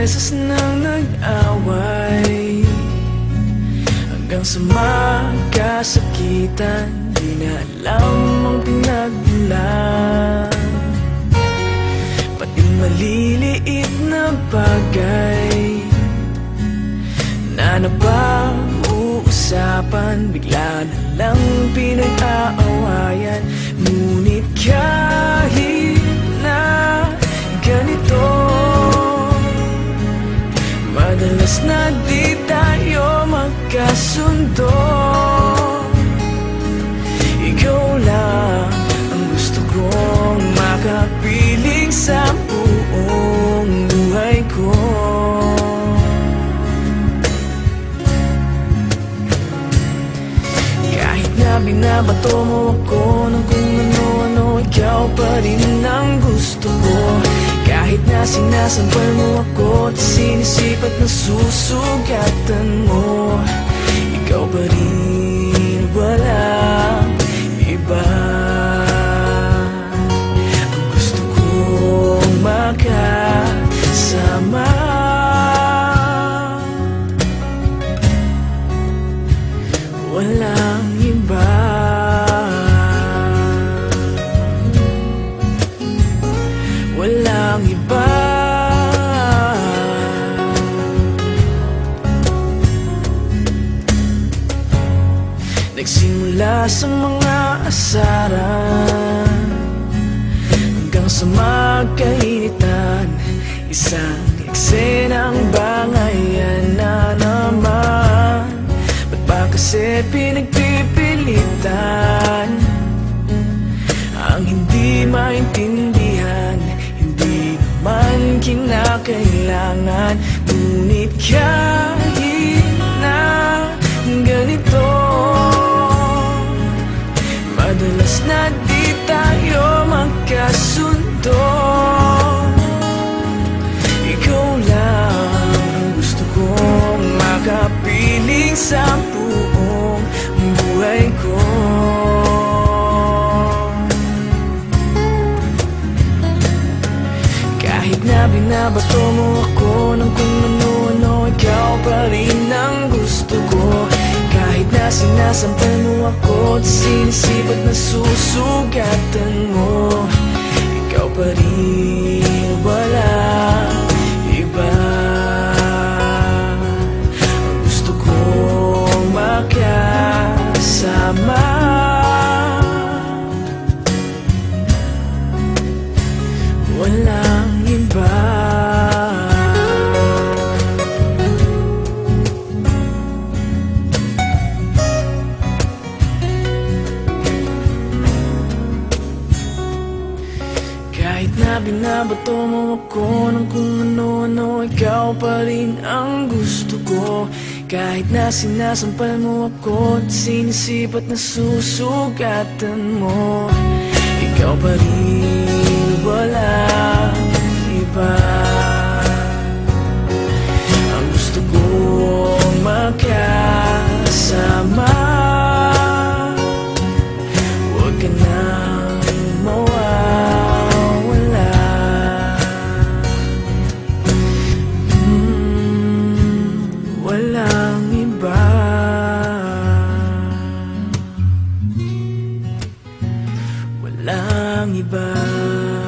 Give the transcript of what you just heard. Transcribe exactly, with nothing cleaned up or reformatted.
beses nang nag-away, hanggang sa magkasakitan. Di na alam ang pinagmulan, pati maliliit na bagay na napag-uusapan, bigla na lang pinag-aawayan. Ngunit kahit na ganito, madalas na di tayo magkasundo. Ikaw lang ang gusto kong makapiling sa buong buhay ko. Kahit na binabato mo ako ng kung ano-ano, ikaw pa rin ang gusto ko. Kahit na sinasampal mo ako at sinisipat na susugatan mo, ikaw pa rin, walang iba. Ang gusto kong makasama, walang iba. Walang iba. Nagsimula sa mga asaran hanggang sa magkainitan, isang eksenang bangayan na naman. Ba't ba kasi pinagpipilitan ang hindi maintindihan? Hindi naman kinakailangan. Ngunit kahit na ganito, madalas na di tayo magkasundo. Ikaw lang ang gusto kong makapiling sa buong buhay ko. Kahit na binabato mo ako ng kung ano-ano, ikaw pa rin ang gusto ko. Kahit na sinasampal mo ako at sinisipat na susugatan mo, ikaw pa rin, walang iba. Ang gusto kong makasama, walang iba. Kahit na binabato mo ako ng kung ano-ano, ikaw pa rin ang gusto ko. Kahit na sinasampal mo ako at sinisipat na susugatan mo, ikaw pa rin, walang iba. Ang gusto kong makasama, huwag ka nang mawawala. mm, Walang iba. Walang iba.